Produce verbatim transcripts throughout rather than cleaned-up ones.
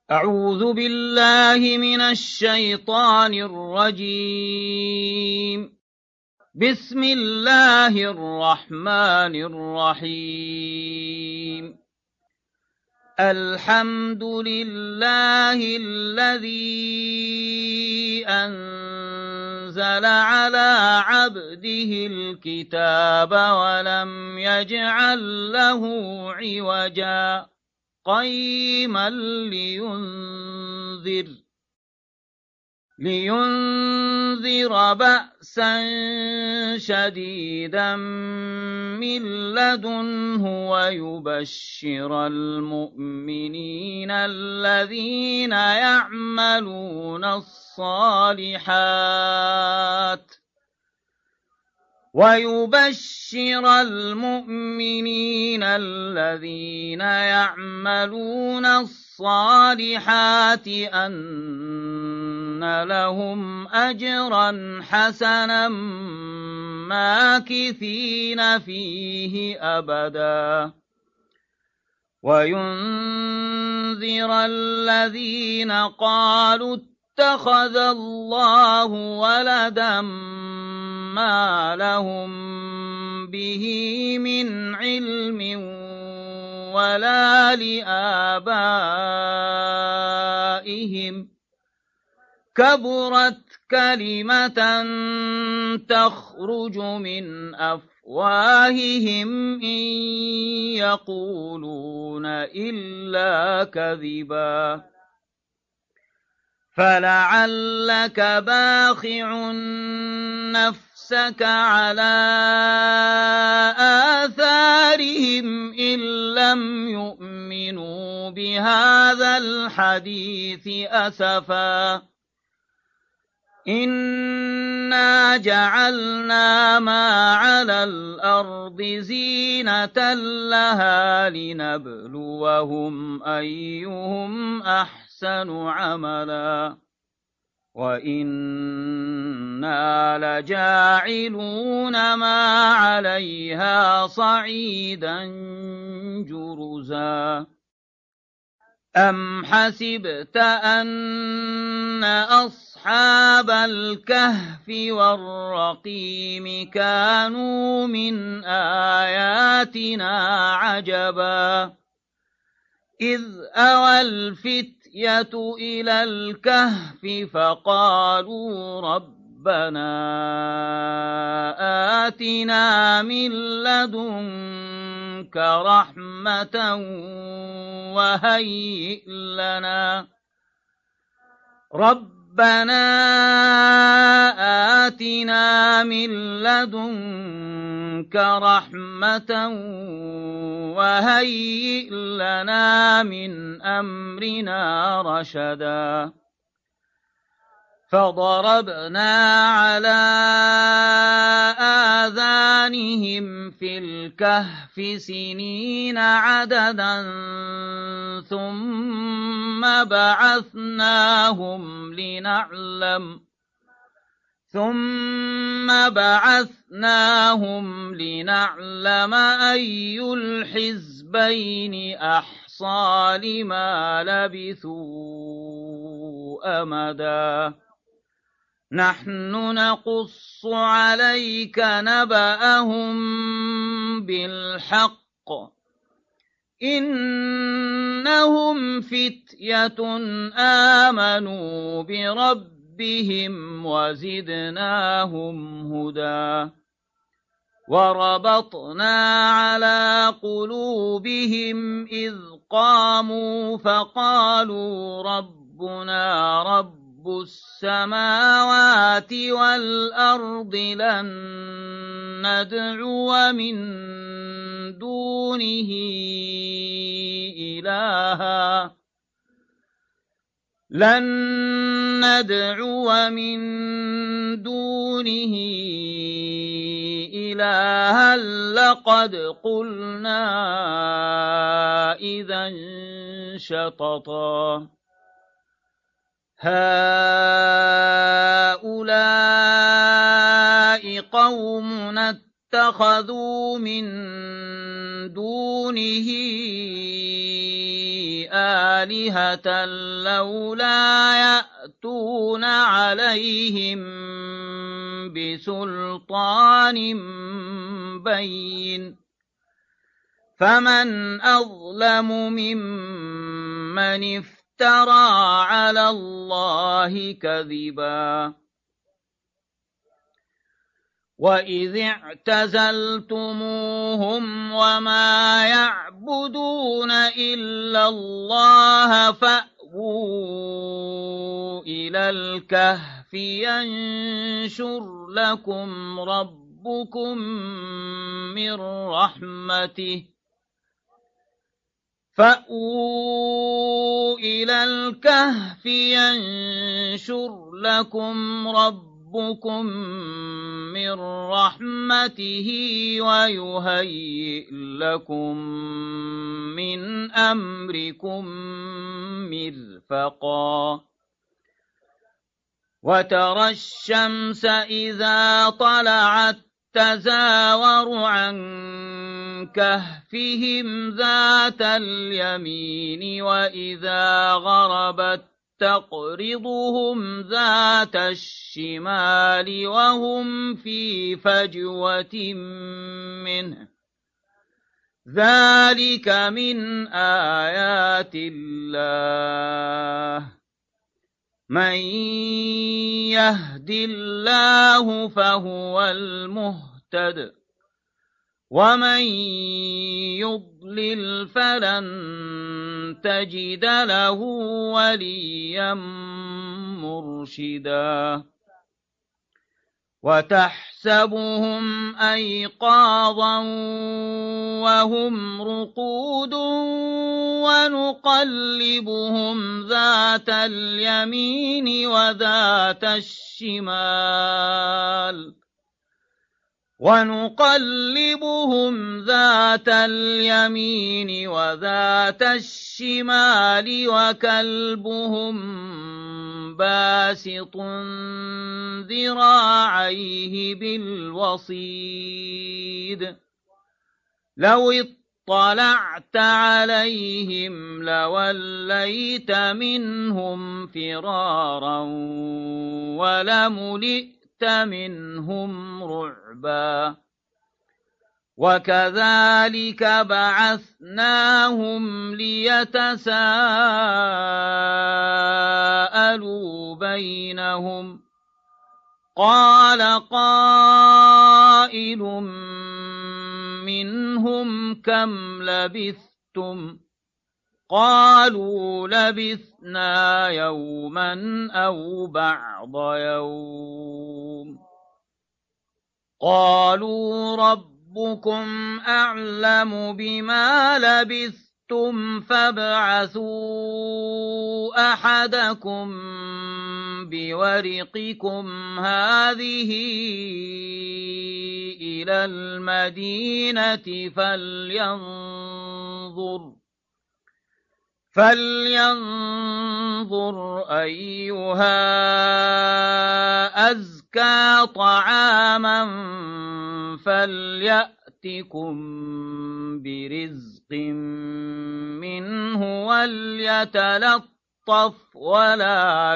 أعوذ بالله من الشيطان الرجيم. بسم الله الرحمن الرحيم. الحمد لله الذي أنزل على عبده الكتاب ولم يجعل له عوجا قيما لينذر لينذر بأسا شديدا من لدنه ويبشر المؤمنين الذين يعملون الصالحات ويبشر المؤمنين الذين يعملون الصالحات أن لهم أجرا حسنا ماكثين فيه أبدا وينذر الذين قالوا اتخذ الله ولدا ما لهم به من علم ولا لآبائهم كبرت كلمة تخرج من أفواههم إن يقولون إلا كذبا فلعلك باخع نفسك على آثارهم إن لم يؤمنوا بهذا الحديث أسفا إنا جعلنا ما على الأرض زينة لها لنبلوهم أيهم أحسن عملا وإنا لجاعلون ما عليها صعيدا جرزا أم حسبت أن أصحاب الكهف والرقيم كانوا من آياتنا عجبا إذ أوى الفتية إلى الكهف فقالوا ربنا آتنا من لدنك رحمة وهيئ لنا ربنا آتنا من لدنك رحمة وهيئ لنا من أمرنا رشدا فضربنا على آذانهم في الكهف سنين عددا ثم بعثناهم لنعلم ثم بعثناهم لنعلم أي الحزبين أحصى لما لبثوا أمدا نحن نقص عليك نبأهم بالحق إنهم فتية آمنوا بربهم وزدناهم هدى وربطنا على قلوبهم إذ قاموا فقالوا ربنا رب رب السماوات والأرض لن ندعو من دونه إلها لن ندعو من دونه إلها لقد قلنا إذا شططا هؤلاء قومنا اتخذوا من دونه آلهة لولا يأتون عليهم بسلطان بين فمن أظلم ممن افترى على الله كذبا وإذ اعتزلتموهم وما يعبدون إلا الله فأووا إلى الكهف ينشر لكم ربكم من رحمته فأووا إلى الكهف ينشر لكم ربكم ربكم من رحمته ويهيئ لكم من أمركم مرفقا وترى الشمس إذا طلعت تزاور عن كهفهم ذات اليمين وإذا غربت تقرضهم ذات الشمال وهم في فجوة منه ذلك من آيات الله من يهد الله فهو المهتد ومن يضلل فلن تجد له وليا مرشدا وتحسبهم أيقاظا وهم رقود ونقلبهم ذات اليمين وذات الشمال ونقلبهم ذات اليمين وذات الشمال وكلبهم باسط ذراعيه بالوصيد لو اطلعت عليهم لوليت منهم فرارا ولملئت منهم رعبا وكذلك بعثناهم ليتساءلوا بينهم قال قائل منهم كم لبثتم قالوا لبثنا يوما أو بعض يوم قالوا ربكم أعلم بما لبثتم فابعثوا أحدكم بورقكم هذه إلى المدينة فلينظر فلينظر أيها أزكى طعاما فليأتكم برزق منه وليتلطف ولا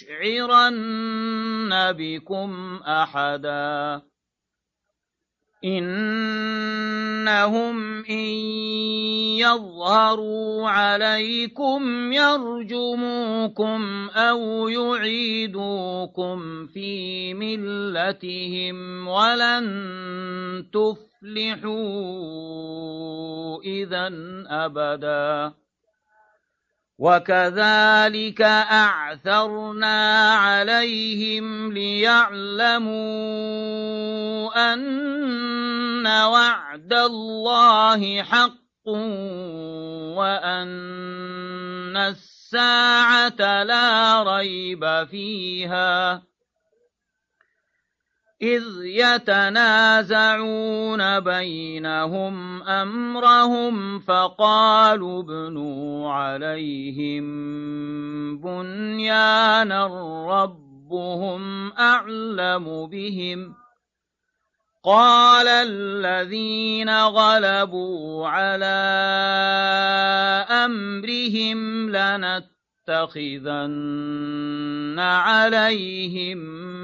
يشعرن بكم أحدا إنهم إن يظهروا عليكم يرجموكم أو يعيدوكم في ملتهم ولن تفلحوا إذا أبدا وكذلك أعثرنا عليهم ليعلموا أن وعد الله حق وأن الساعة لا ريب فيها إذ يتنازعون بينهم أمرهم فقالوا ابنوا عليهم بنيانا ربهم أعلم بهم قال الذين غلبوا على أمرهم لنتخذن عليهم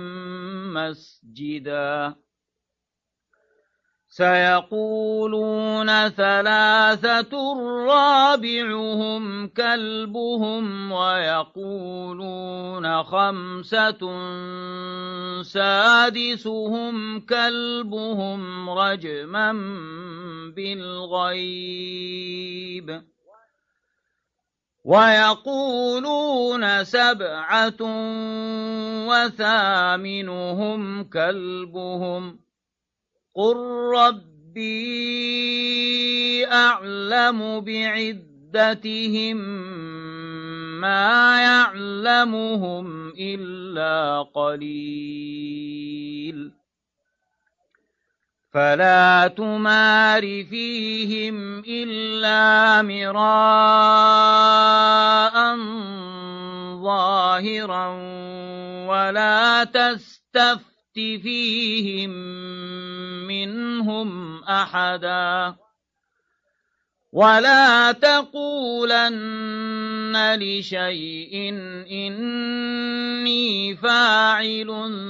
مسجدا سيقولون ثلاثة رابعهم كلبهم ويقولون خمسة سادسهم كلبهم رجما بالغيب ويقولون سبعة وثامنهم كلبهم قل ربي أعلم بعدتهم ما يعلمهم إلا قليل فلا تمار فيهم إلا مراء ظاهرا ولا تستفتح فيهم منهم أحدا ولا تقولن لشيء إني فاعل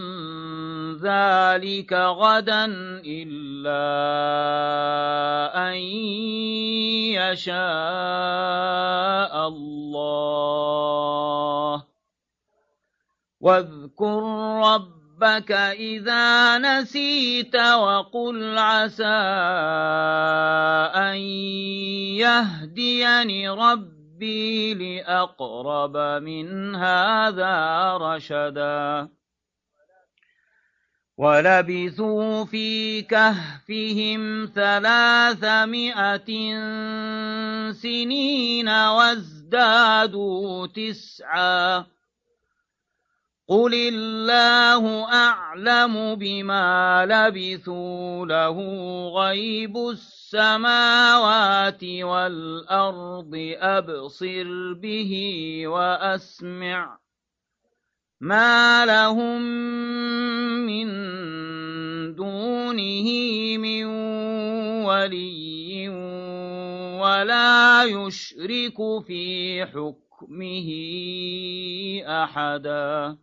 ذلك غدا إلا أن يشاء الله واذكر رب ربك إذا نسيت وقل عسى أن يهديني ربي لأقرب من هذا رشدا ولبثوا في كهفهم ثلاثمائة سنين وازدادوا تسعا قل الله أعلم بما لبثوا له غيب السماوات والأرض أبصر به وأسمع ما لهم من دونه من ولي ولا يشرك في حكمه أحدا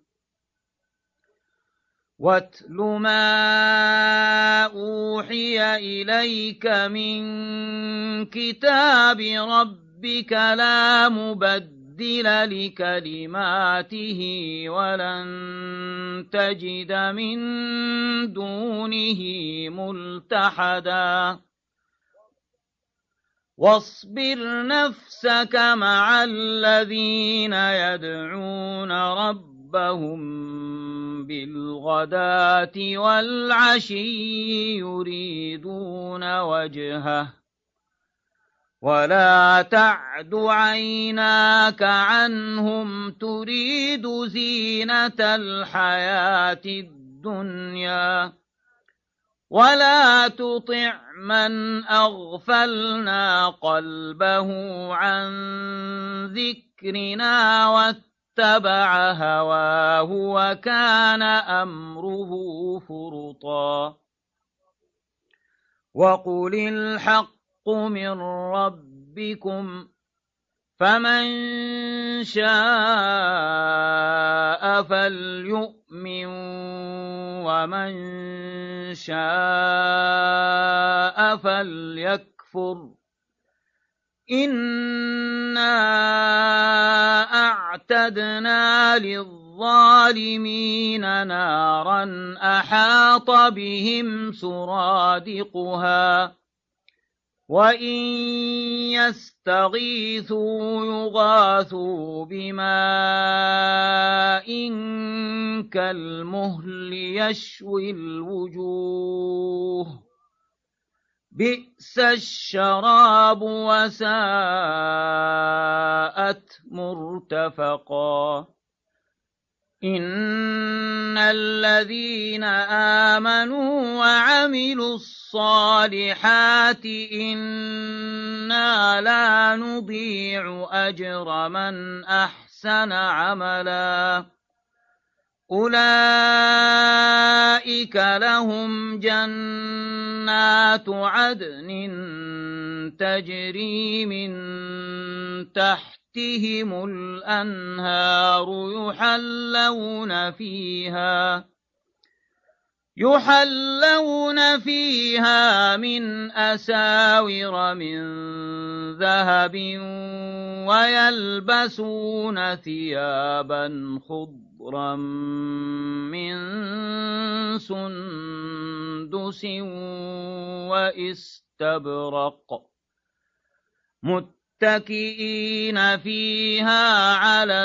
واتل ما أوحي إليك من كتاب ربك لا مبدل لكلماته ولن تجد من دونه ملتحدا واصبر نفسك مع الذين يدعون ربهم بالغداة والعشي يريدون وجهه ولا تعد عيناك عنهم تريد زينة الحياة الدنيا ولا تطع من أغفلنا قلبه عن ذكرنا واتبع هواه وكان أمره فرطا وقل الحق من ربكم فمن شاء فليؤمن ومن شاء فليكفر إنا أعتدنا للظالمين نارا أحاط بهم سرادقها وإن يستغيثوا يغاثوا بماء كالمهل يشوي الوجوه بئس الشراب وساءت مرتفقا إن الذين آمنوا وعملوا الصالحات إنا لا نضيع أجر من أحسن عملا أولئك لهم جنات عدن تجري من تحتهم الأنهار يحلون فيها يحلون فيها من أساور من ذهب ويلبسون ثيابا خضرا من سندس وإستبرق متكئين فيها على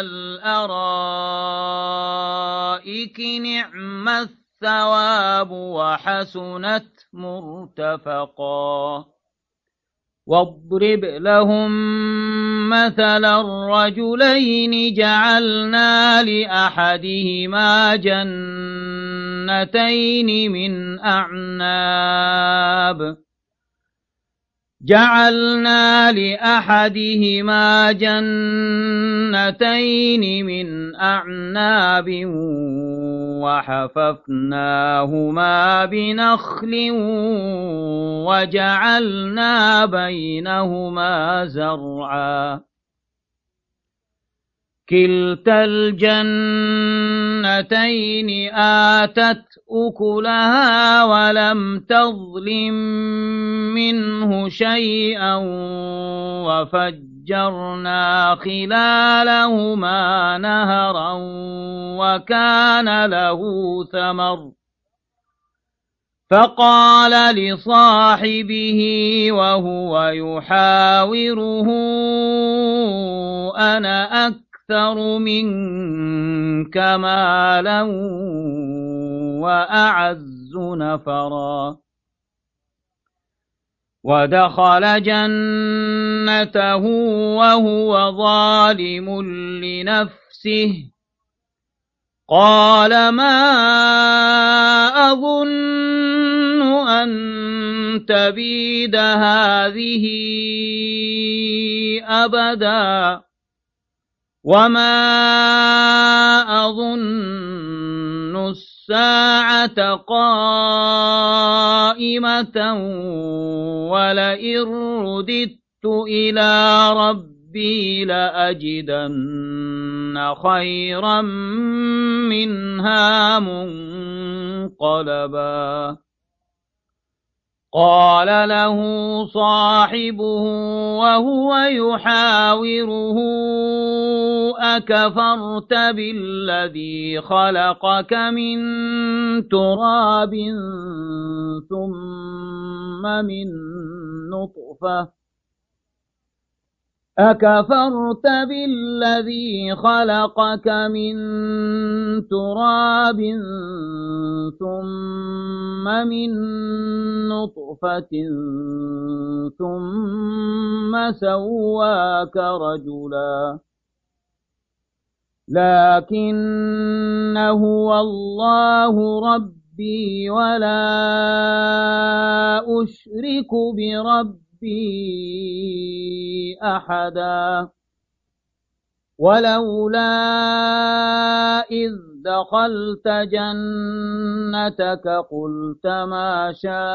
الأرائك نعم الثواب وحسنت مرتفقا واضرب لهم مثل الرجلين جعلنا لأحدهما جنتين من أعناب جعلنا لأحدهما جنتين من أعناب وحففناهما بنخل وجعلنا بينهما زرعا كلتا الجنتين آتت أكلها ولم تظلم منه شيئا وفجرنا خلالهما نهرا وكان له ثمر فقال لصاحبه وهو يحاوره أنا أكثر أكثر منك مالا وأعز نفرا ودخل جنته وهو ظالم لنفسه قال ما أظن أن تبيد هذه أبدا وما أظن الساعة قائمة ولئن رددت إلى ربي لأجدن خيرا منها منقلبا قال له صاحبه وهو يحاوره أكفرت بالذي خلقك من تراب ثم من نطفة أكفرت بالذي خلقك من تراب ثم من نطفة ثم سواك رجلا لكن هو الله ربي ولا أشرك بربي أحدا ولولا إذ دخلت جنتك قلت ما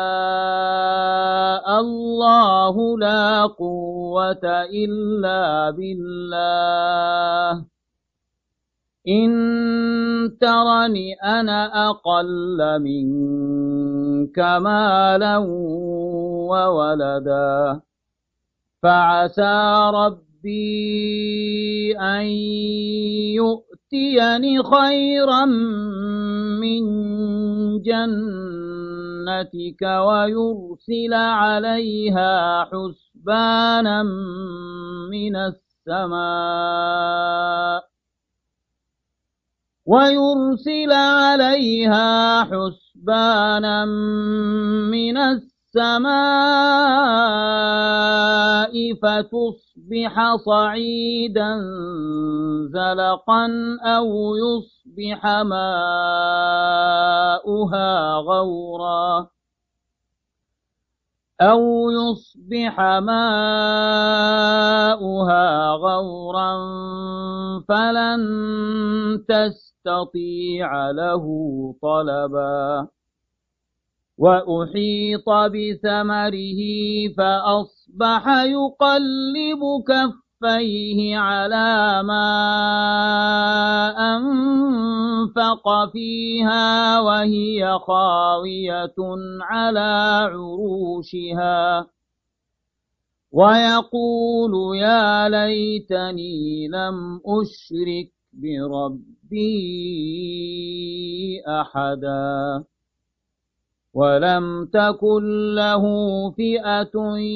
شاء الله لا قوة إلا بالله إن ترني أنا أقل منك مالا وولدا فعسى ربي أن يؤتيني خيرا من جنتك ويرسل عليها حسبانا من السماء ويرسل عليها حسبانا من السماء فتصبح صعيدا زلقا أو يصبح ماؤها غورا أو يصبح ماؤها غورا فلن تستطيع له طلبا وأحيط بثمره فأصبح يقلب كفيه على ما أنفق فيها وهي خاوية على عروشها ويقول يا ليتني لم أشرك بربي أحدا ولم تكن له فئة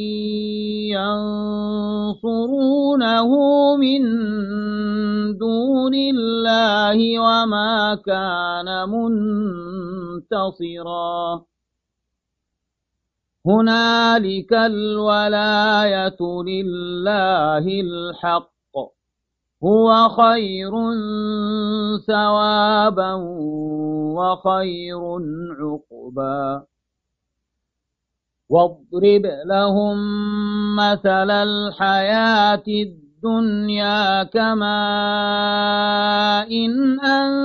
ينصرونه من دون الله وما كان منتصرا هنالك الولاية لله الحق هو خير ثوابا وخير عقبا واضرب لهم مثل الحياة الدنيا كماء إن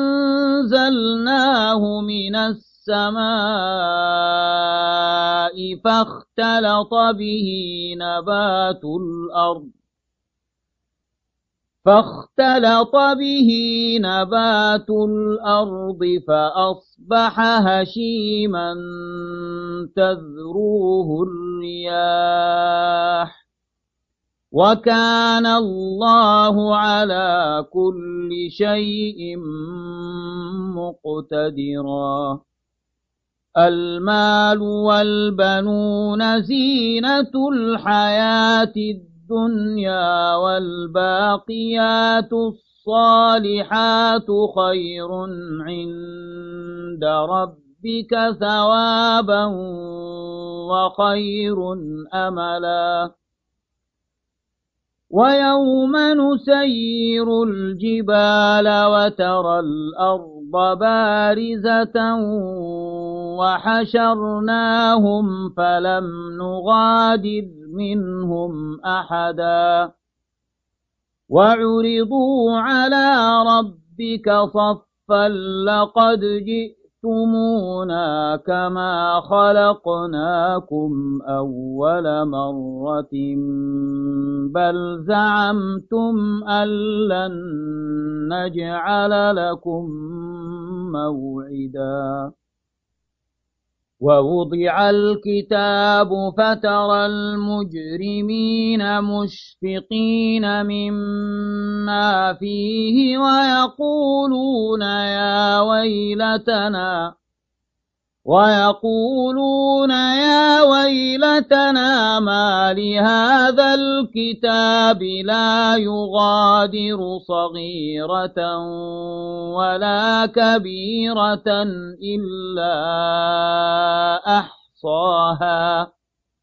أنزلناه من السماء فاختلط به نبات الأرض فاختلط به نبات الأرض فأصبح هشيما تذروه الرياح وكان الله على كل شيء مقتدرا المال والبنون زينة الحياة الدنيا الدنيا والباقيات الصالحات خير عند ربك ثوابا وخير أملا ويوم نسير الجبال وترى الأرض بارزة وحشرناهم فلم نغادر منهم أحدا وعرضوا على ربك صفا لقد جئتمونا كما خلقناكم أول مرة بل زعمتم أن لن نجعل لكم موعدا ووضع الكتاب فترى المجرمين مشفقين مما فيه ويقولون يا ويلتنا ويقولون يا ويلتنا ما لهذا الكتاب لا يغادر صغيرة ولا كبيرة إلا أحصاها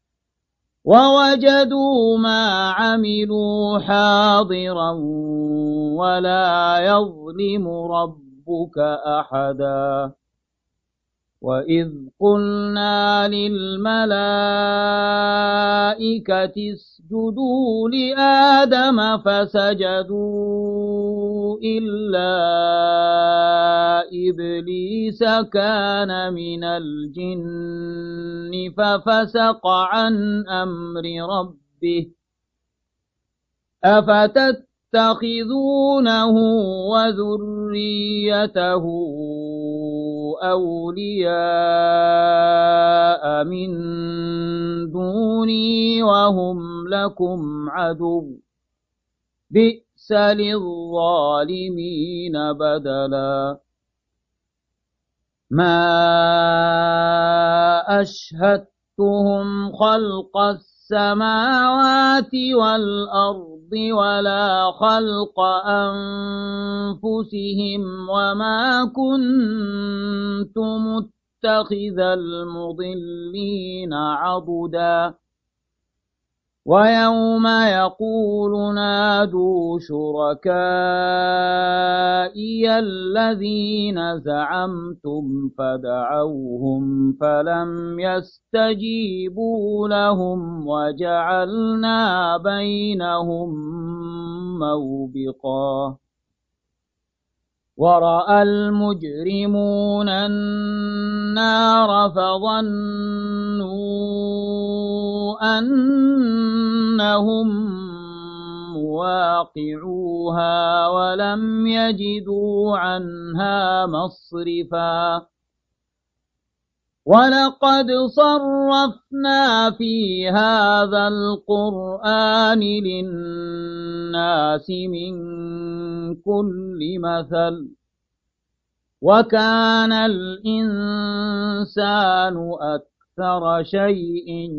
ووجدوا ما عملوا حاضرا ولا يظلم ربك أحدا وإذ قلنا للملائكة اسجدوا لآدم فسجدوا إلا إبليس كان من الجن ففسق عن أمر ربه أفتتخذونه وذريته أولياء من دوني وهم لكم عدو بئس للظالمين بدلا ما أشهدتهم خلق السماوات والأرض ولا خلق أنفسهم وما كنت متخذ المضلين عضدا ويوم يقول نادوا شركائي الذين زعمتم فدعوهم فلم يستجيبوا لهم وجعلنا بينهم موبقا ورأى المجرمون النار فظنوا أنهم مواقعوها ولم يجدوا عنها مصرفا ولقد صرفنا في هذا القرآن للناس من كل مثل وكان الإنسان أكثر شيء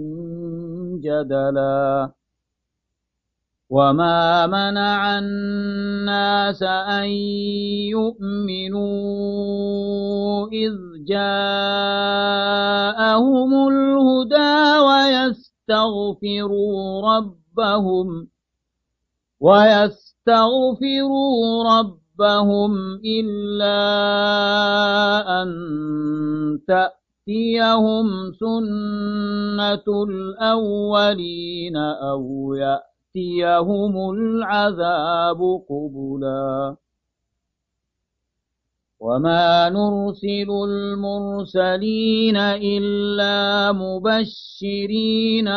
جدلا وما منع الناس أن يؤمنوا إذ جاءهم الهدى ويستغفروا ربهم ويستغفروا ربهم إلا أن تأتيهم سنة الأولين أو يأتيهم العذاب قبلا وما نرسل المرسلين إلا مبشرين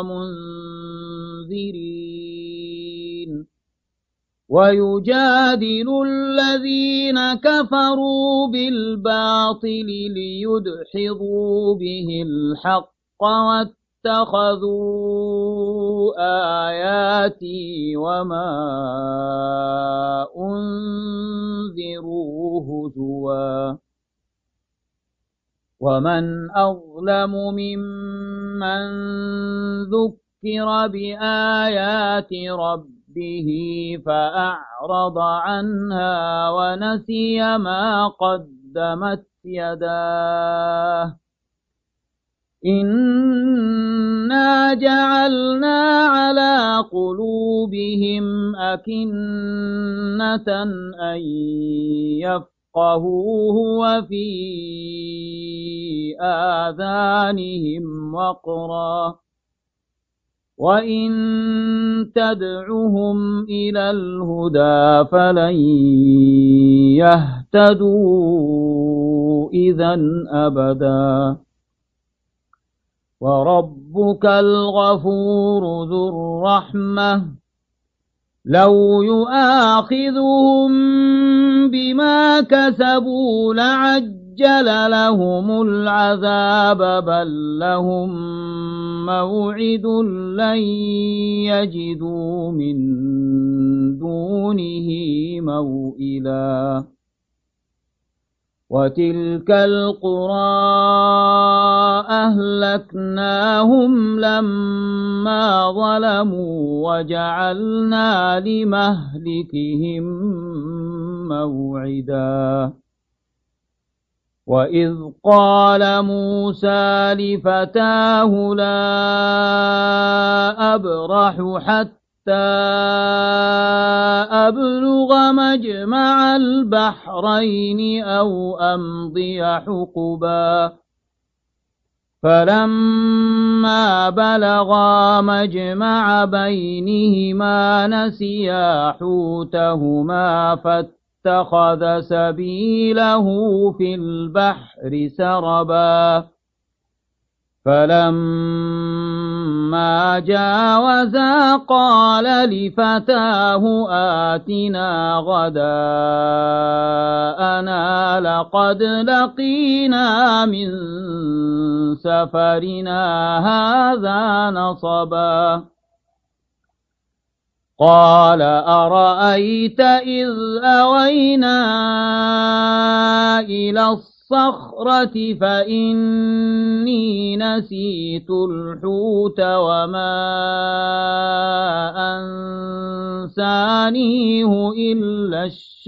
ومنذرين ويجادل الذين كفروا بالباطل ليدحضوا به الحق واتخذوا آياتي وما أنذروا هزوا ومن أظلم ممن ذكر بآيات ربه به فأعرض عنها ونسي ما قدمت يداه إنا جعلنا على قلوبهم أكنة أن يفقهوه وفي آذانهم وقرا وإن تدعهم إلى الهدى فلن يهتدوا إذا أبدا وربك الغفور ذو الرحمة لو يؤاخذهم بما كسبوا لعجل لهم العذاب بل لهم موعد لن يجدوا من دونه موئلا وتلك القرى أهلكناهم لما ظلموا وجعلنا لمهلكهم موعدا وإذ قال موسى لفتاه لا أبرح حتى أبلغ مجمع البحرين أو أمضي حقبا فلما بلغا مجمع بينهما نسيا حوتهما فاتخذ سبيله في البحر سربا فلما جاوزا قال لفتاه آتنا غداءنا لقد لقينا من سفرنا هذا نصبا قال أرأيت إذ أوينا إلى الصخرة فإني نسيت الحوت وما أنسانيه إلا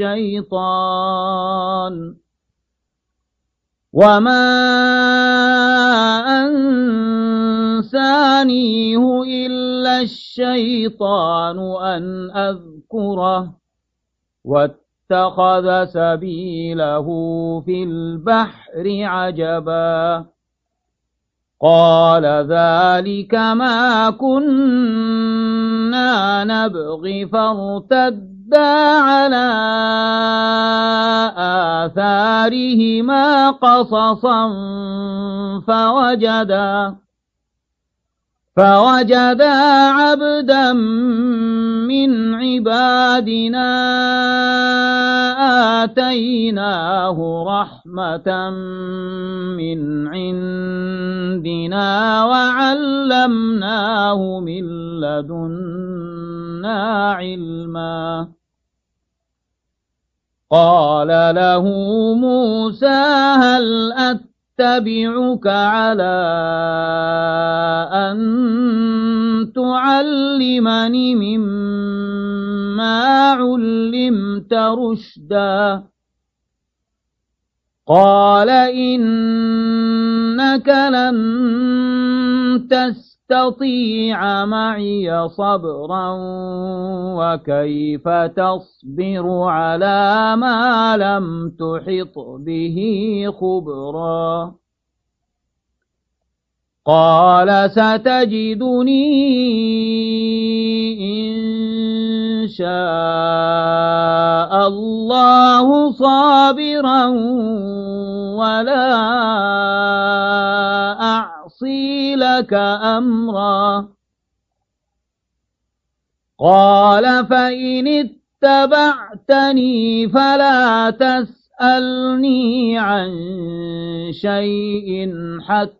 الشيطان وما ينسانيه إلا الشيطان أن أذكره واتخذ سبيله في البحر عجبا قال ذلك ما كنا نبغي فارتدا على آثارهما قصصا فوجدا فوجدا عبدا من عبادنا آتيناه رحمة من عندنا وعلمناه من لدنا علما قال له موسى هل أتبعك على أن تعلمني مما علمت رشدا قال إنك لن تستطيع معي صبرا وكيف تصبر على ما لم تحط به خبرا قال ستجدني إن شاء الله صابرا ولا أعصي لك أمرا قال فإن اتبعتني فلا تسألني عن شيء حتى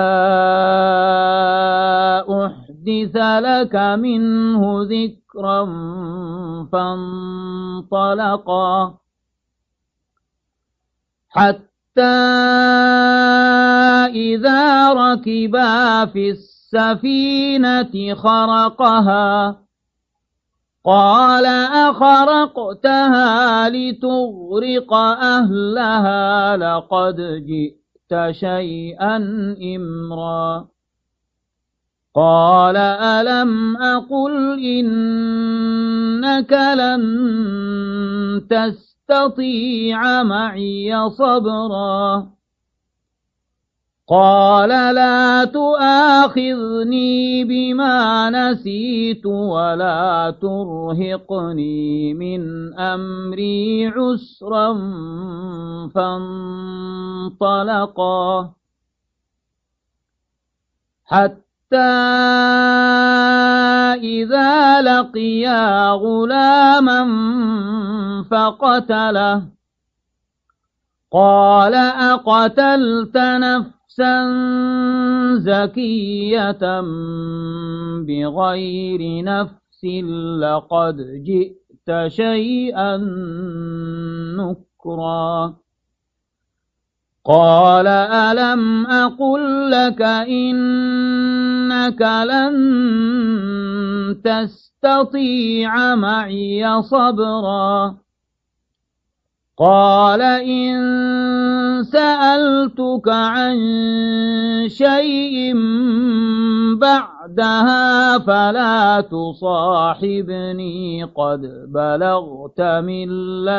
أحدث لك منه ذكرا فانطلقا حتى إذا ركبا في السفينة خرقها قال أخرقتها لتغرق أهلها لقد جئت شيئا إمرا قال ألم أقل إنك لن تستطيع معي صبرا قال لا تؤاخذني بما نسيت ولا ترهقني من أمري عسرا فانطلقا حتى إذا لقيا غلاما فقتله قال أقتلت نفسا زكية بغير نفس لقد جئت شيئا نكرا قال ألم أقل لك إنك لن تستطيع معي صبرا قال إن سألتك عن شيء بعدها فلا تصاحبني قد بلغت من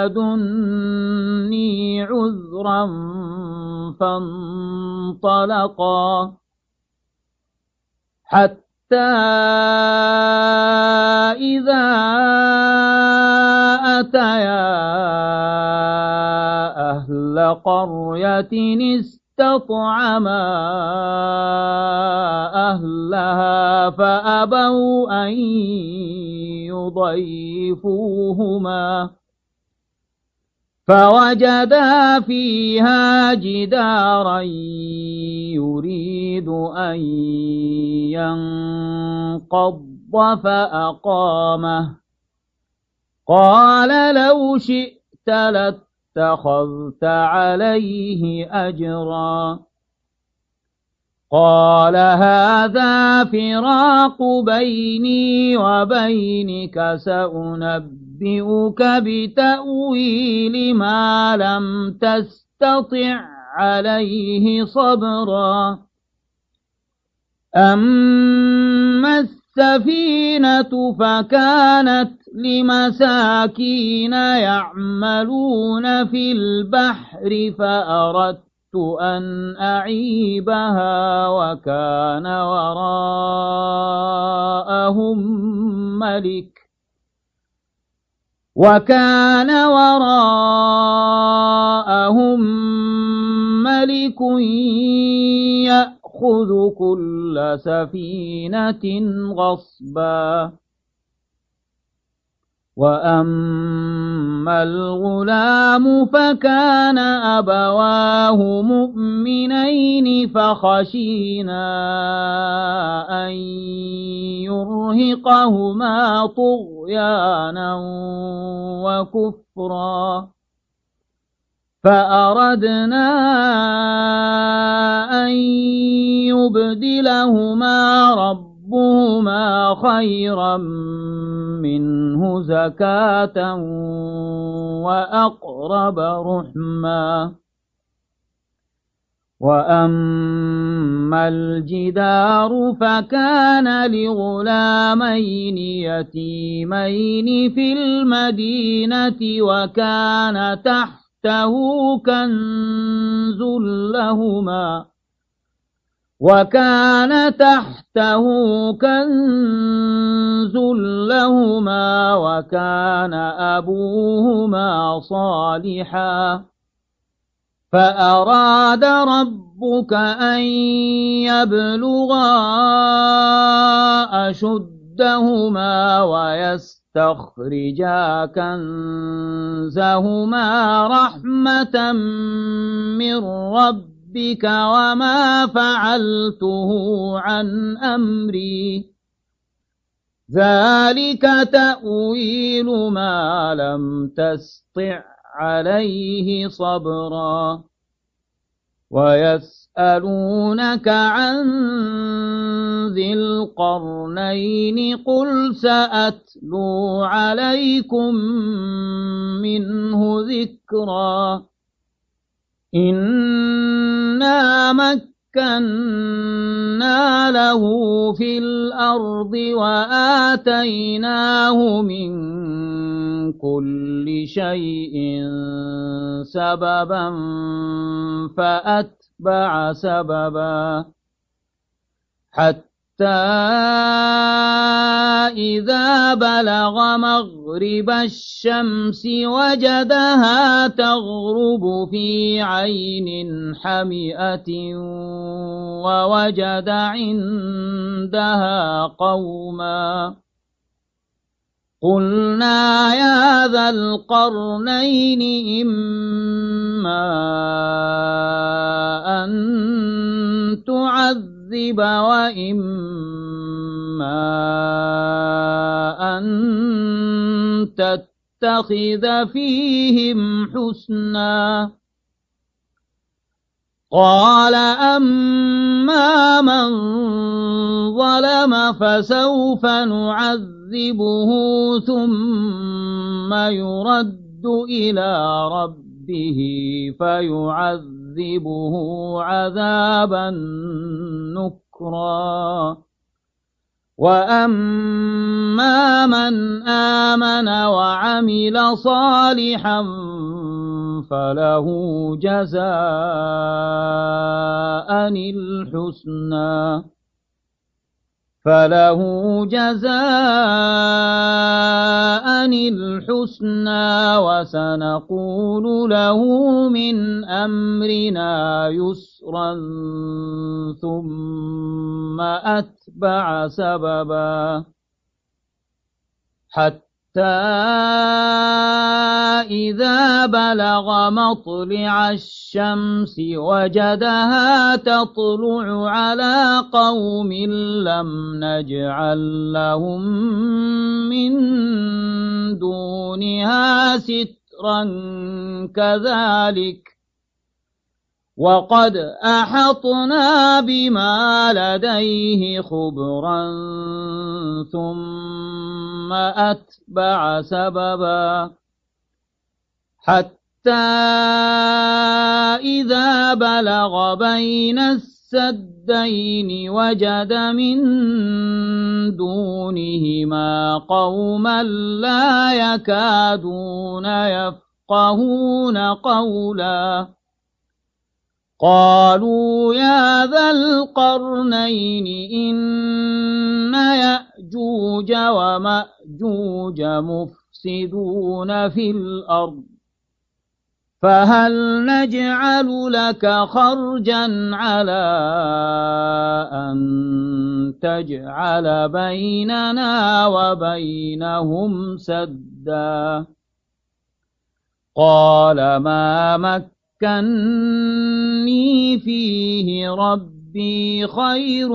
لدني عذرا فانطلقا حتى إذا أتيا أهل قرية استطعما أهلها فأبوا أن يضيفوهما فوجدا فيها جدارا يريد أن ينقض فأقامه قال لو شئت لاتخذت عليه أجرا قال هذا فراق بيني وبينك سأنبئك بتأويل ما لم تستطع عليه صبرا أما السفينة فكانت لمساكين يعملون في البحر فأردت أن أعيبها وكان وراءهم ملك وكان وراءهم ملك يأخذ كل سفينة غصبا وأما الغلام فكان أبواه مؤمنين فخشينا أن يرهقهما طغيانا وكفرا فأردنا أن يبدلهما ربهما خيرا منه زكاة وأقرب رحما وأما الجدار فكان لغلامين يتيمين في المدينة وكان تحته كنز لهما وكان تحته كنز لهما وكان أبوهما صالحا فأراد ربك أن يبلغا أشدهما ويستخرجا كنزهما رحمة من ربك وما فعلته عن أمري ذلك تأويل ما لم تستطع عليه صبرا ويسألونك عن ذي القرنين قل سأتلو عليكم منه ذكرا إنا مكنا له في الأرض وآتيناه من كل شيء سببا فأتبع سببا حتى إذا بلغ مغرب الشمس وجدها تغرب في عين حمئة ووجد عندها قوما قلنا يا ذا القرنين إما أن تعذب وإما أن تتخذ فيهم حسنا قال أما من ظلم فسوف نعذبه ثم يرد إلى ربه فيعذبه عذابا نكرا وأما من آمن وعمل صالحا فله جزاء الحسنى فله جزاء الحسنى وسنقول له من أمرنا يسرا ثم أتبع سببا حتى إذا بلغ مطلع الشمس وجدها تطلع على قوم لم نجعل لهم من دونها سترا كذلك وقد أحطنا بما لديه خبرا ثم أتبع سببا حتى إذا بلغ بين السدين وجد من دونهما قوما لا يكادون يفقهون قولا قالوا يا ذا القرنين إن يأجوج ومأجوج مفسدون في الأرض فهل نجعل لك خرجا على أن تجعل بيننا وبينهم سدا قال ما مكني فيه ربي خير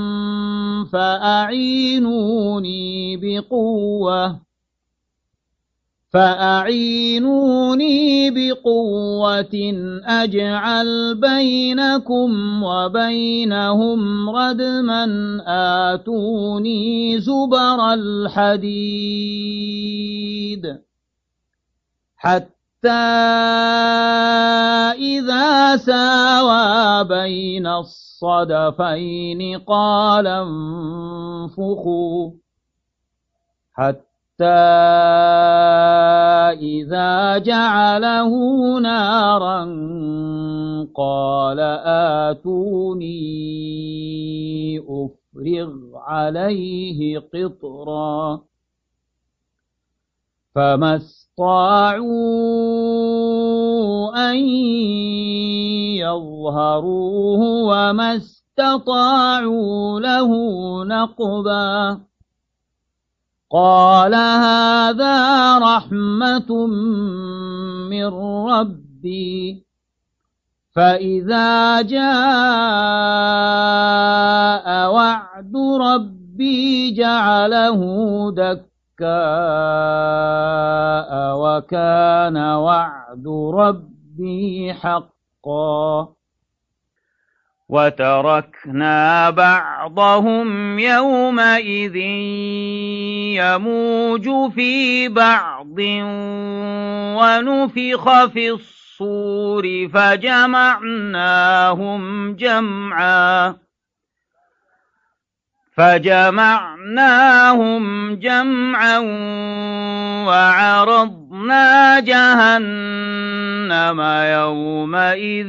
فأعينوني بقوة فأعينوني بقوة أجعل بينكم وبينهم ردما آتوني زبر الحديد حتى إذا ساوى بين الصدفين قال انفخوا حتى حتى إذا جعله نارا قال آتوني أفرغ عليه قطرا فما استطاعوا أن يظهروه وما استطاعوا له نقبا قال هذا رحمة من ربي فإذا جاء وعد ربي جعله دكاء وكان وعد ربي حقا وتركنا بعضهم يومئذ يموج في بعض ونفخ في الصور فجمعناهم جمعا فجمعناهم جمعا وعرضنا جهنم يومئذ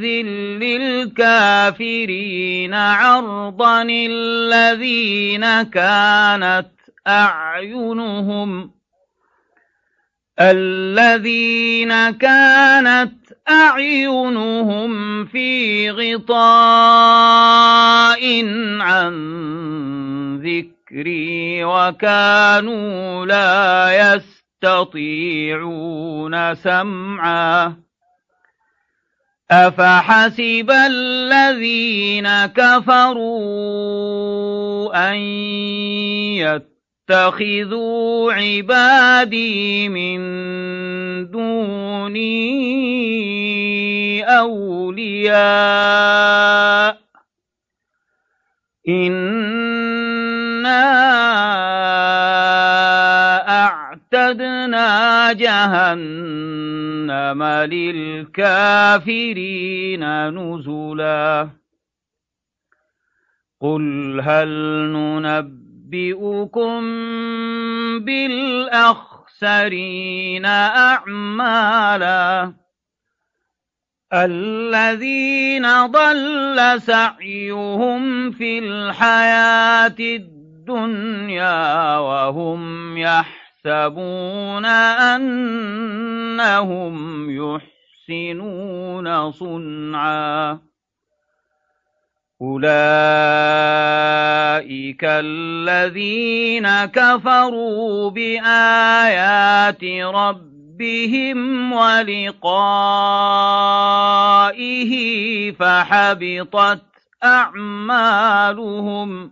للكافرين عرضا الذين كانت أعينهم الذين كانت أعينهم في غطاء عن ذكري وكانوا لا يستطيعون سمعا أفحسب الذين كفروا أن يتخذوا عبادي من دوني أولياء إنا أعتدنا جهنم للكافرين نزلا قل هل ننبئكم بالأخسرين أعمالا الذين ضل سعيهم في الحياة الدنيا وهم يحسبون أنهم يحسنون صنعا أولئك الذين كفروا بآيات ربهم بهم ولقائه فحبطت أعمالهم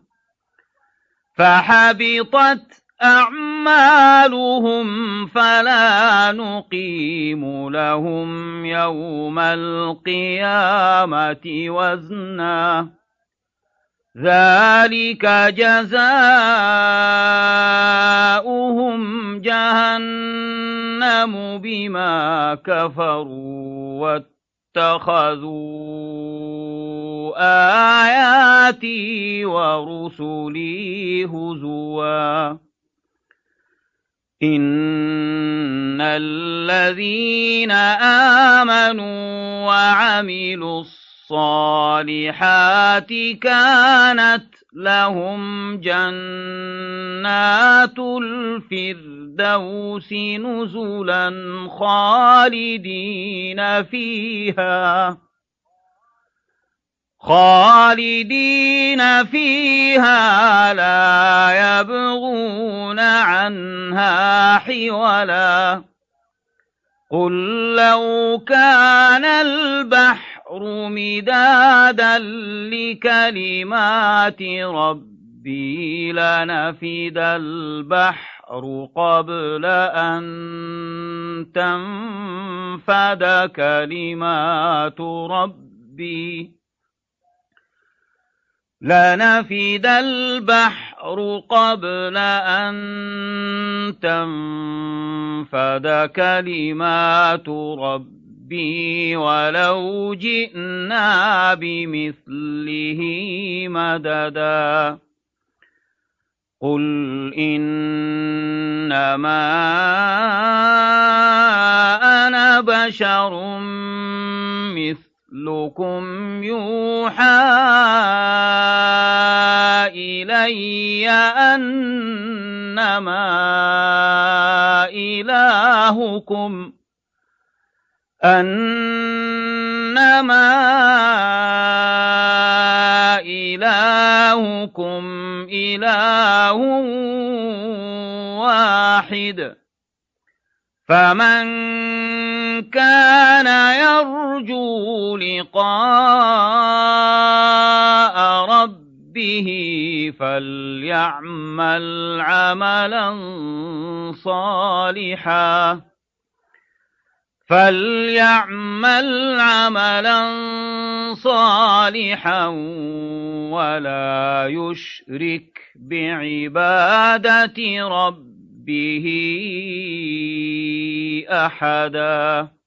فحبطت أعمالهم فلا نقيم لهم يوم القيامة وزنا ذلك جزاؤهم جهنم بما كفروا اتخذوا آياتي ورسلي هزوا إن الذين آمنوا وعملوا الصالحات كانت لهم جنات الفردوس نزلا خالدين فيها خالدين فيها لا يبغون عنها حولا قل لو كان البحر مدادا لكلمات ربي لنفد البحر قبل أن تنفد كلمات ربي لنفد البحر قبل أن تنفد كلمات ربي ولو جئنا بمثله مددا قل إنما أنا بشر مثلكم يوحى إلي أنما إلهكم أنما إلهكم إله واحد فمن كان يرجو لقاء ربه فليعمل عملا صالحا فليعمل عملا صالحا ولا يشرك بعبادة ربه أحدا.